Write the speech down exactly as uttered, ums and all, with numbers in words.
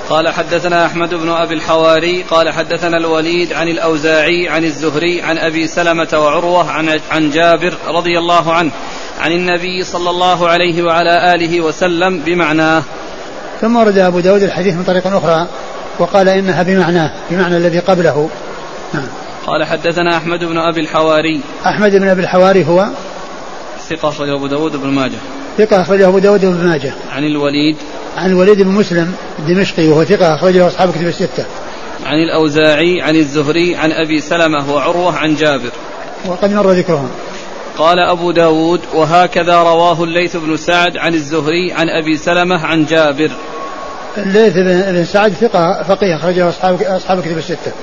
قال حدثنا أحمد بن أبي الحواري قال حدثنا الوليد عن الأوزاعي عن الزهري عن أبي سلمة وعروة عن, عن جابر رضي الله عنه عن النبي صلى الله عليه وعلى آله وسلم بمعناه. ثم ورد أبو داود الحديث من طريق أخرى وقال إنها بمعناه بمعنى الذي قبله. قال حدثنا أحمد بن أبي الحواري. أحمد بن أبي الحواري هو ثقة أخرجه أبو داود بن ماجه. ثقة أخرجه أبو داود بن ماجه. عن الوليد عن الوليد بن مسلم الدمشقي وهو ثقة أخرجه أصحاب كتب الستة. عن الأوزاعي عن الزهري عن أبي سلمة وعروة عن جابر وقد مر ذكرهم. قال أبو داود وهكذا رواه الليث بن سعد عن الزهري عن أبي سلمة عن جابر. الليث بن سعد ثقة فقيه أخرجه أصحاب أصحاب كتب الستة.